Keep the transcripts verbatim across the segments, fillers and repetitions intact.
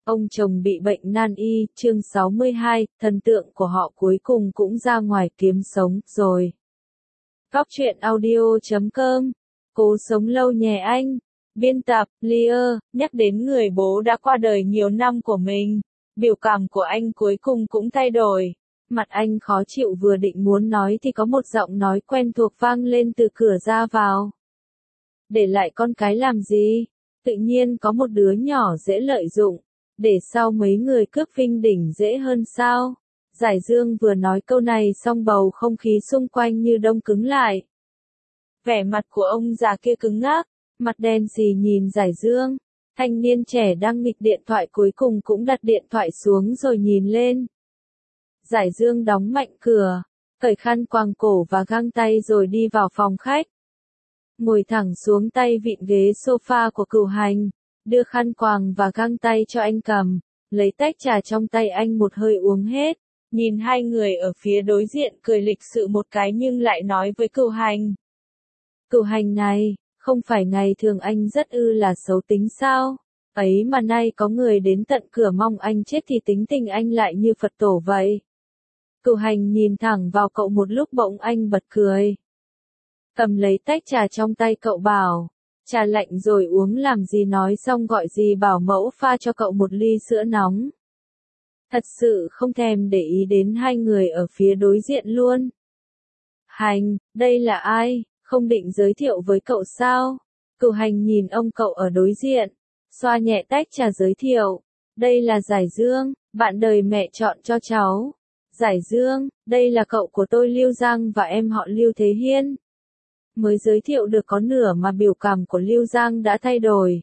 Ông chồng bị bệnh nan y, chương sáu mươi hai, thần tượng của họ cuối cùng cũng ra ngoài kiếm sống rồi. Góc truyện audio chấm com. Cố sống lâu nhé anh. Biên tập, Lear, nhắc đến người bố đã qua đời nhiều năm của mình. Biểu cảm của anh cuối cùng cũng thay đổi. Mặt anh khó chịu vừa định muốn nói thì có một giọng nói quen thuộc vang lên từ cửa ra vào. Để lại con cái làm gì? Tự nhiên có một đứa nhỏ dễ lợi dụng. Để sau mấy người cướp vinh đỉnh dễ hơn sao? Giải Dương vừa nói câu này xong bầu không khí xung quanh như đông cứng lại. Vẻ mặt của ông già kia cứng ngắc, mặt đen xì nhìn Giải Dương. Thanh niên trẻ đang nghịch điện thoại cuối cùng cũng đặt điện thoại xuống rồi nhìn lên. Giải Dương đóng mạnh cửa, cởi khăn quàng cổ và găng tay rồi đi vào phòng khách. Ngồi thẳng xuống tay vịn ghế sofa của Cửu Hành, đưa khăn quàng và găng tay cho anh cầm, lấy tách trà trong tay anh một hơi uống hết, nhìn hai người ở phía đối diện cười lịch sự một cái nhưng lại nói với Cửu Hành. Cửu Hành này, không phải ngày thường anh rất ư là xấu tính sao? Ấy mà nay có người đến tận cửa mong anh chết thì tính tình anh lại như Phật tổ vậy. Cửu Hành nhìn thẳng vào cậu một lúc bỗng anh bật cười. Cầm lấy tách trà trong tay cậu bảo, trà lạnh rồi uống làm gì, nói xong gọi dì bảo mẫu pha cho cậu một ly sữa nóng. Thật sự không thèm để ý đến hai người ở phía đối diện luôn. Hành, đây là ai, không định giới thiệu với cậu sao? Cửu Hành nhìn ông cậu ở đối diện, xoa nhẹ tách trà giới thiệu. Đây là Giải Dương, bạn đời mẹ chọn cho cháu. Giải Dương, đây là cậu của tôi Lưu Giang và em họ Lưu Thế Hiên. Mới giới thiệu được có nửa mà biểu cảm của Lưu Giang đã thay đổi.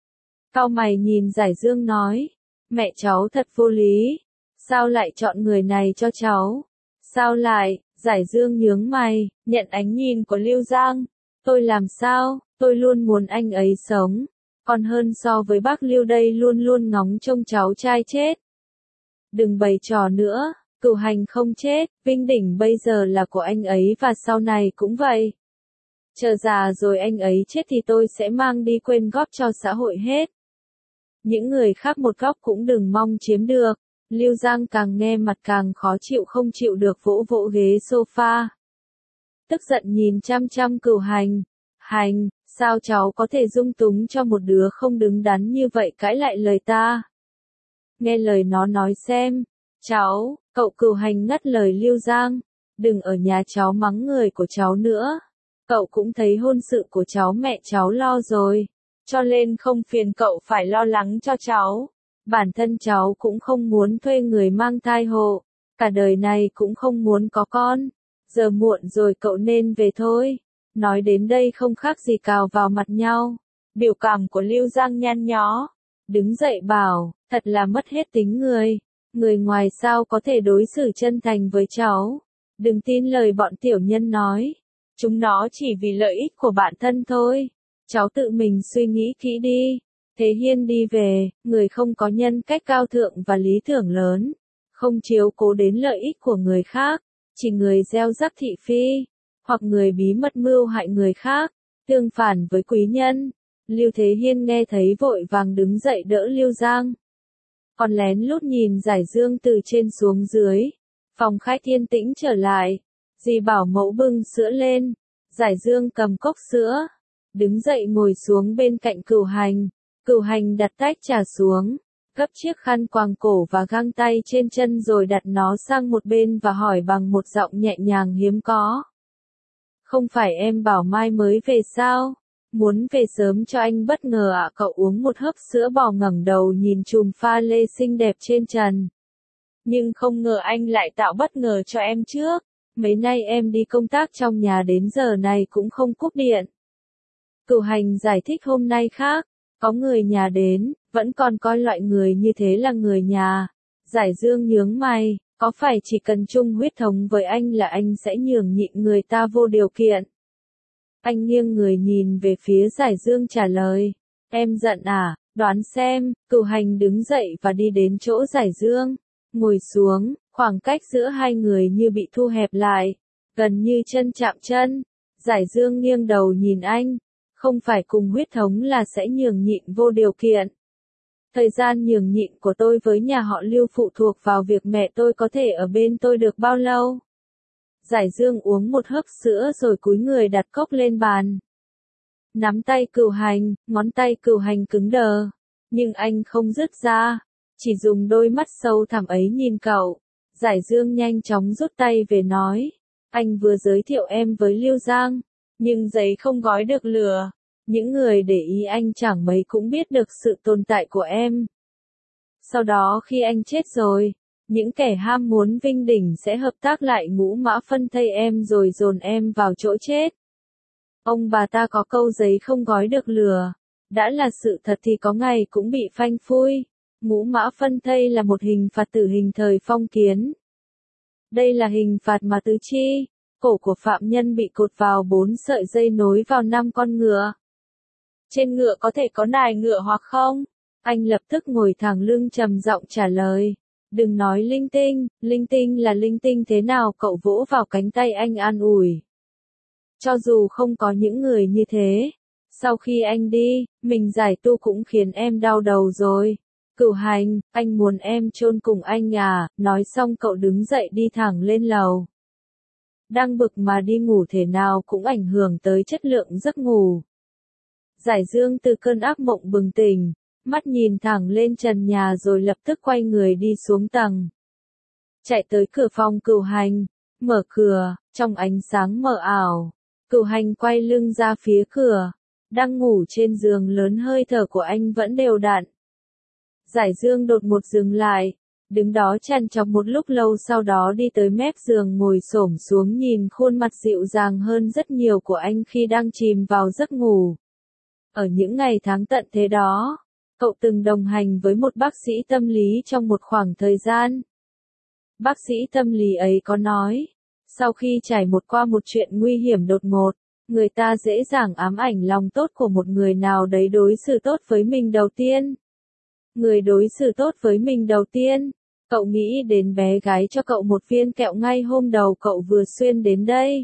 Cau mày nhìn Giải Dương nói, mẹ cháu thật vô lý, sao lại chọn người này cho cháu? Sao lại? Giải Dương nhướng mày, nhận ánh nhìn của Lưu Giang. Tôi làm sao? Tôi luôn muốn anh ấy sống, còn hơn so với bác Lưu đây luôn luôn ngóng trông cháu trai chết. Đừng bày trò nữa, Cửu Hành không chết, vinh đỉnh bây giờ là của anh ấy và sau này cũng vậy. Chờ già rồi anh ấy chết thì tôi sẽ mang đi quyên góp cho xã hội hết. Những người khác một góc cũng đừng mong chiếm được. Lưu Giang càng nghe mặt càng khó chịu không chịu được vỗ vỗ ghế sofa. Tức giận nhìn chăm chăm Cửu Hành. Hành, sao cháu có thể dung túng cho một đứa không đứng đắn như vậy cãi lại lời ta? Nghe lời nó nói xem. Cháu, cậu Cửu Hành ngắt lời Lưu Giang. Đừng ở nhà cháu mắng người của cháu nữa. Cậu cũng thấy hôn sự của cháu mẹ cháu lo rồi, cho nên không phiền cậu phải lo lắng cho cháu. Bản thân cháu cũng không muốn thuê người mang thai hộ, cả đời này cũng không muốn có con. Giờ muộn rồi cậu nên về thôi. Nói đến đây không khác gì cào vào mặt nhau. Biểu cảm của Lưu Giang nhăn nhó. Đứng dậy bảo, thật là mất hết tính người. Người ngoài sao có thể đối xử chân thành với cháu. Đừng tin lời bọn tiểu nhân nói. Chúng nó chỉ vì lợi ích của bản thân thôi. Cháu tự mình suy nghĩ kỹ đi. Thế Hiên đi về, người không có nhân cách cao thượng và lý tưởng lớn. Không chiếu cố đến lợi ích của người khác. Chỉ người gieo rắc thị phi. Hoặc người bí mật mưu hại người khác. Tương phản với quý nhân. Lưu Thế Hiên nghe thấy vội vàng đứng dậy đỡ Lưu Giang. Còn lén lút nhìn Giải Dương từ trên xuống dưới. Phòng khách yên tĩnh trở lại. Dì bảo mẫu bưng sữa lên. Giải Dương cầm cốc sữa. Đứng dậy ngồi xuống bên cạnh Cửu Hành. Cửu Hành đặt tách trà xuống. Gấp chiếc khăn quàng cổ và găng tay trên chân rồi đặt nó sang một bên và hỏi bằng một giọng nhẹ nhàng hiếm có. Không phải em bảo mai mới về sao? Muốn về sớm cho anh bất ngờ ạ. Cậu uống một hớp sữa bò ngẩng đầu nhìn chùm pha lê xinh đẹp trên trần. Nhưng không ngờ anh lại tạo bất ngờ cho em trước. Mấy nay em đi công tác trong nhà đến giờ này cũng không cúp điện. Cửu Hành giải thích hôm nay khác, có người nhà đến, vẫn còn coi loại người như thế là người nhà. Giải Dương nhướng mày, có phải chỉ cần chung huyết thống với anh là anh sẽ nhường nhịn người ta vô điều kiện? Anh nghiêng người nhìn về phía Giải Dương trả lời, em giận à, đoán xem. Cửu Hành đứng dậy và đi đến chỗ Giải Dương, ngồi xuống. Khoảng cách giữa hai người như bị thu hẹp lại, gần như chân chạm chân. Giải Dương nghiêng đầu nhìn anh, không phải cùng huyết thống là sẽ nhường nhịn vô điều kiện. Thời gian nhường nhịn của tôi với nhà họ Lưu phụ thuộc vào việc mẹ tôi có thể ở bên tôi được bao lâu. Giải Dương uống một hớp sữa rồi cúi người đặt cốc lên bàn. Nắm tay Cửu Hành, ngón tay Cửu Hành cứng đờ. Nhưng anh không dứt ra, chỉ dùng đôi mắt sâu thẳm ấy nhìn cậu. Giải Dương nhanh chóng rút tay về nói, anh vừa giới thiệu em với Lưu Giang, nhưng giấy không gói được lửa. Những người để ý anh chẳng mấy cũng biết được sự tồn tại của em. Sau đó khi anh chết rồi, những kẻ ham muốn vinh đỉnh sẽ hợp tác lại ngũ mã phân thây em rồi dồn em vào chỗ chết. Ông bà ta có câu giấy không gói được lửa. Đã là sự thật thì có ngày cũng bị phanh phui. Ngũ mã phân thây là một hình phạt tử hình thời phong kiến. Đây là hình phạt mà tứ chi, cổ của phạm nhân bị cột vào bốn sợi dây nối vào năm con ngựa. Trên ngựa có thể có nài ngựa hoặc không? Anh lập tức ngồi thẳng lưng trầm giọng trả lời. Đừng nói linh tinh, linh tinh là linh tinh thế nào? Cậu vỗ vào cánh tay anh an ủi. Cho dù không có những người như thế, sau khi anh đi, mình giải tu cũng khiến em đau đầu rồi. Cửu Hành, anh muốn em chôn cùng anh à? Nói xong cậu đứng dậy đi thẳng lên lầu. Đang bực mà đi ngủ thế nào cũng ảnh hưởng tới chất lượng giấc ngủ. Giải Dương từ cơn ác mộng bừng tỉnh, mắt nhìn thẳng lên trần nhà rồi lập tức quay người đi xuống tầng. Chạy tới cửa phòng Cửu Hành, mở cửa, trong ánh sáng mờ ảo, Cửu Hành quay lưng ra phía cửa, đang ngủ trên giường lớn, hơi thở của anh vẫn đều đặn. Giải Dương đột ngột dừng lại, đứng đó trằn trọc một lúc lâu, sau đó đi tới mép giường ngồi xổm xuống nhìn khuôn mặt dịu dàng hơn rất nhiều của anh khi đang chìm vào giấc ngủ. Ở những ngày tháng tận thế đó, cậu từng đồng hành với một bác sĩ tâm lý trong một khoảng thời gian. Bác sĩ tâm lý ấy có nói, sau khi trải một qua một chuyện nguy hiểm đột ngột, người ta dễ dàng ám ảnh lòng tốt của một người nào đấy đối xử tốt với mình đầu tiên. Người đối xử tốt với mình đầu tiên, cậu nghĩ đến bé gái cho cậu một viên kẹo ngay hôm đầu cậu vừa xuyên đến đây.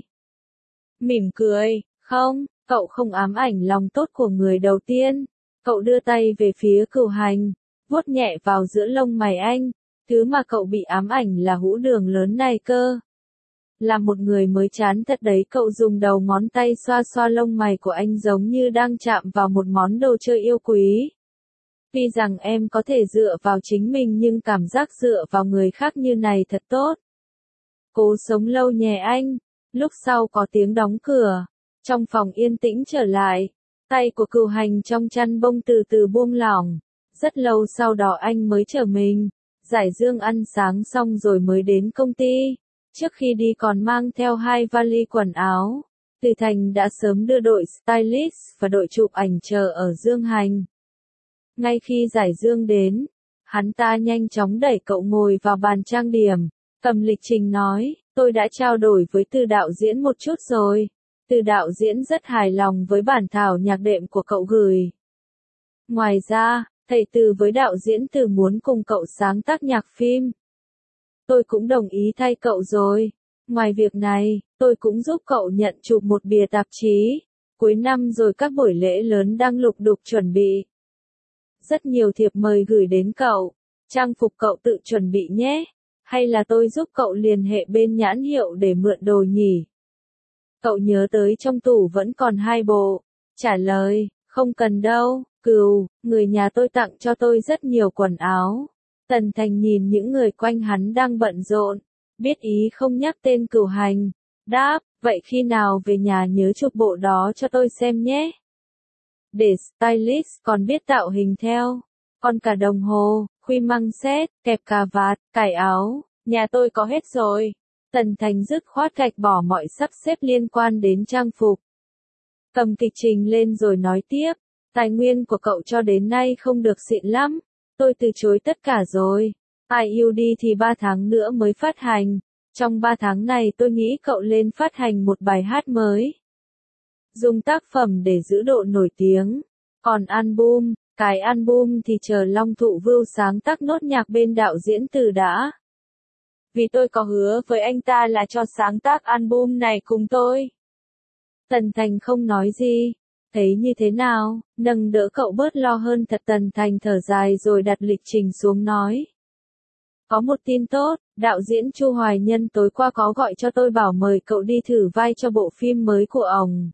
Mỉm cười, không, cậu không ám ảnh lòng tốt của người đầu tiên. Cậu đưa tay về phía Cửu Hành, vuốt nhẹ vào giữa lông mày anh, thứ mà cậu bị ám ảnh là hũ đường lớn này cơ. Là một người mới chán thật đấy, cậu dùng đầu ngón tay xoa xoa lông mày của anh giống như đang chạm vào một món đồ chơi yêu quý. Tuy rằng em có thể dựa vào chính mình nhưng cảm giác dựa vào người khác như này thật tốt. Cố sống lâu nhé anh. Lúc sau có tiếng đóng cửa, trong phòng yên tĩnh trở lại, tay của Cửu Hành trong chăn bông từ từ buông lỏng. Rất lâu sau đó anh mới trở mình. Giải Dương ăn sáng xong rồi mới đến công ty. Trước khi đi còn mang theo hai vali quần áo. Từ Thành đã sớm đưa đội stylist và đội chụp ảnh chờ ở Dương Hành. Ngay khi Giải Dương đến, hắn ta nhanh chóng đẩy cậu ngồi vào bàn trang điểm, cầm lịch trình nói, tôi đã trao đổi với Từ đạo diễn một chút rồi. Từ đạo diễn rất hài lòng với bản thảo nhạc đệm của cậu gửi. Ngoài ra, thầy Từ với đạo diễn Từ muốn cùng cậu sáng tác nhạc phim. Tôi cũng đồng ý thay cậu rồi. Ngoài việc này, tôi cũng giúp cậu nhận chụp một bìa tạp chí. Cuối năm rồi các buổi lễ lớn đang lục đục chuẩn bị. Rất nhiều thiệp mời gửi đến cậu. Trang phục cậu tự chuẩn bị nhé. Hay là tôi giúp cậu liên hệ bên nhãn hiệu để mượn đồ nhỉ? Cậu nhớ tới trong tủ vẫn còn hai bộ. Trả lời, không cần đâu, Cừu, người nhà tôi tặng cho tôi rất nhiều quần áo. Tần Thành nhìn những người quanh hắn đang bận rộn, biết ý không nhắc tên Cửu Hành. Đáp, vậy khi nào về nhà nhớ chụp bộ đó cho tôi xem nhé. Để stylist còn biết tạo hình theo. Còn cả đồng hồ, khuy măng set, kẹp cà vạt, cài áo, nhà tôi có hết rồi. Tần Thành dứt khoát gạch bỏ mọi sắp xếp liên quan đến trang phục. Cầm kịch trình lên rồi nói tiếp, tài nguyên của cậu cho đến nay không được xịn lắm. Tôi từ chối tất cả rồi. i u đê thì ba tháng nữa mới phát hành. Trong ba tháng này tôi nghĩ cậu lên phát hành một bài hát mới. Dùng tác phẩm để giữ độ nổi tiếng. Còn album, cái album thì chờ Long Thụ Vưu sáng tác nốt nhạc bên đạo diễn Từ đã. Vì tôi có hứa với anh ta là cho sáng tác album này cùng tôi. Tần Thành không nói gì. Thấy như thế nào, nâng đỡ cậu bớt lo hơn thật. Tần Thành thở dài rồi đặt lịch trình xuống nói. Có một tin tốt, đạo diễn Chu Hoài Nhân tối qua có gọi cho tôi bảo mời cậu đi thử vai cho bộ phim mới của ông.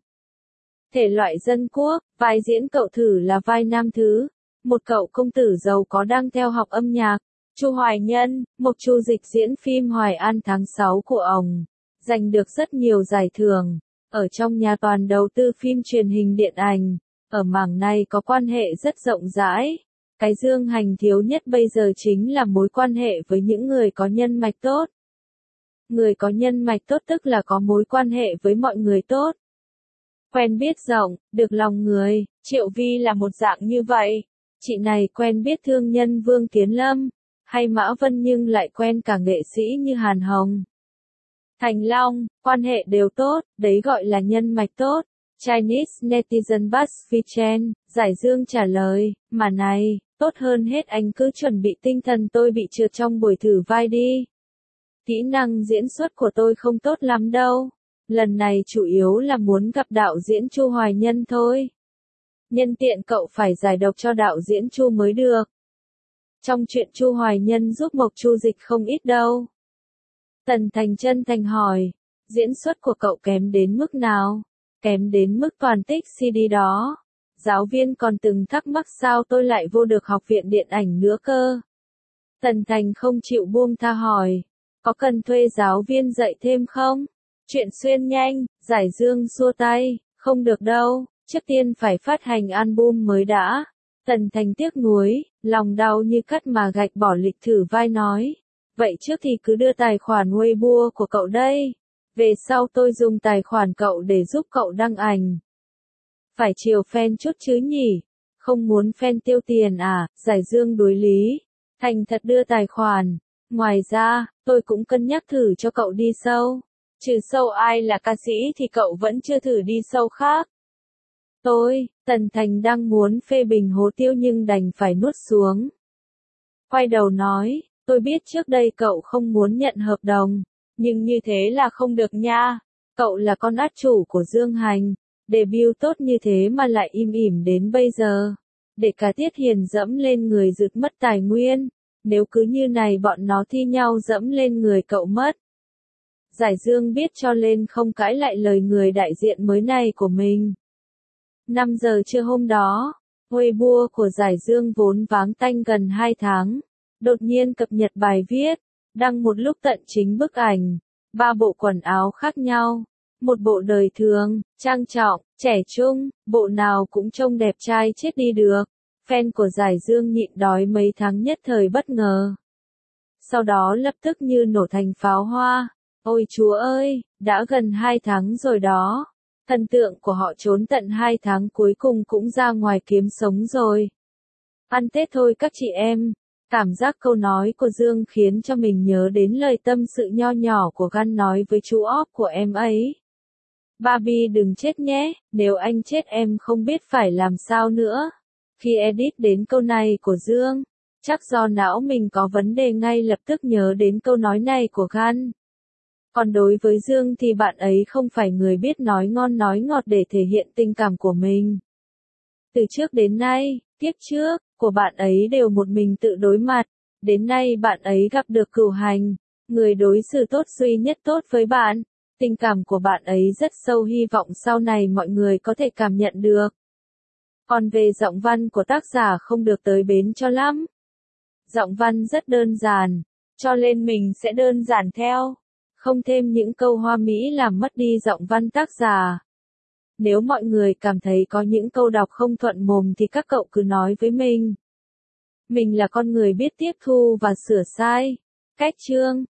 Thể loại dân quốc, vai diễn cậu thử là vai nam thứ, một cậu công tử giàu có đang theo học âm nhạc. Chu Hoài Nhân, Mộc Chu Dịch diễn phim Hoài An tháng sáu của ông, giành được rất nhiều giải thưởng. Ở trong nhà toàn đầu tư phim truyền hình điện ảnh, ở mảng này có quan hệ rất rộng rãi. Cái Dương Hành thiếu nhất bây giờ chính là mối quan hệ với những người có nhân mạch tốt. Người có nhân mạch tốt tức là có mối quan hệ với mọi người tốt. Quen biết rộng, được lòng người, Triệu Vi là một dạng như vậy. Chị này quen biết thương nhân Vương Tiến Lâm, hay Mã Vân nhưng lại quen cả nghệ sĩ như Hàn Hồng, Thành Long, quan hệ đều tốt, đấy gọi là nhân mạch tốt. Chinese Netizen Buzz Vichen, Giải Dương trả lời, mà này, tốt hơn hết anh cứ chuẩn bị tinh thần tôi bị trượt trong buổi thử vai đi. Kỹ năng diễn xuất của tôi không tốt lắm đâu. Lần này chủ yếu là muốn gặp đạo diễn Chu Hoài Nhân thôi. Nhân tiện cậu phải giải độc cho đạo diễn Chu mới được. Trong chuyện Chu Hoài Nhân giúp Mộc Chu Dịch không ít đâu. Tần Thành chân thành hỏi, diễn xuất của cậu kém đến mức nào? Kém đến mức toàn tích xê đê đó. Giáo viên còn từng thắc mắc sao tôi lại vô được học viện điện ảnh nữa cơ. Tần Thành không chịu buông tha hỏi, có cần thuê giáo viên dạy thêm không? Chuyện xuyên nhanh, Giải Dương xua tay, không được đâu, trước tiên phải phát hành album mới đã. Tần Thành tiếc nuối, lòng đau như cắt mà gạch bỏ lịch thử vai nói. Vậy trước thì cứ đưa tài khoản Weibo của cậu đây. Về sau tôi dùng tài khoản cậu để giúp cậu đăng ảnh. Phải chiều fan chút chứ nhỉ? Không muốn fan tiêu tiền à? Giải Dương đối lý. Thành thật đưa tài khoản. Ngoài ra, tôi cũng cân nhắc thử cho cậu đi show. Trừ show ai là ca sĩ thì cậu vẫn chưa thử đi show khác. Tôi, Tần Thành đang muốn phê bình Hố Tiêu nhưng đành phải nuốt xuống. Quay đầu nói, tôi biết trước đây cậu không muốn nhận hợp đồng, nhưng như thế là không được nha. Cậu là con át chủ của Dương Hành, debut tốt như thế mà lại im ỉm đến bây giờ. Để cả Tiết Hiền dẫm lên người rực mất tài nguyên, nếu cứ như này bọn nó thi nhau dẫm lên người cậu mất. Giải Dương biết cho nên không cãi lại lời người đại diện mới này của mình. năm giờ trưa hôm đó, Weibo của Giải Dương vốn vắng tanh gần hai tháng, đột nhiên cập nhật bài viết, đăng một lúc tận chính bức ảnh, ba bộ quần áo khác nhau, một bộ đời thường, trang trọng, trẻ trung, bộ nào cũng trông đẹp trai chết đi được. Fan của Giải Dương nhịn đói mấy tháng nhất thời bất ngờ. Sau đó lập tức như nổ thành pháo hoa. Ôi chúa ơi, đã gần hai tháng rồi đó. Thần tượng của họ trốn tận hai tháng cuối cùng cũng ra ngoài kiếm sống rồi. Ăn Tết thôi các chị em. Cảm giác câu nói của Dương khiến cho mình nhớ đến lời tâm sự nho nhỏ của Gan nói với chú Óp của em ấy. Barbie đừng chết nhé, nếu anh chết em không biết phải làm sao nữa. Khi edit đến câu này của Dương, chắc do não mình có vấn đề ngay lập tức nhớ đến câu nói này của Gan. Còn đối với Dương thì bạn ấy không phải người biết nói ngon nói ngọt để thể hiện tình cảm của mình. Từ trước đến nay, kiếp trước, của bạn ấy đều một mình tự đối mặt. Đến nay bạn ấy gặp được Cửu Hành, người đối xử tốt duy nhất tốt với bạn. Tình cảm của bạn ấy rất sâu, hy vọng sau này mọi người có thể cảm nhận được. Còn về giọng văn của tác giả không được tới bến cho lắm. Giọng văn rất đơn giản, cho nên mình sẽ đơn giản theo. Không thêm những câu hoa mỹ làm mất đi giọng văn tác giả. Nếu mọi người cảm thấy có những câu đọc không thuận mồm thì các cậu cứ nói với mình. Mình là con người biết tiếp thu và sửa sai. Cách chương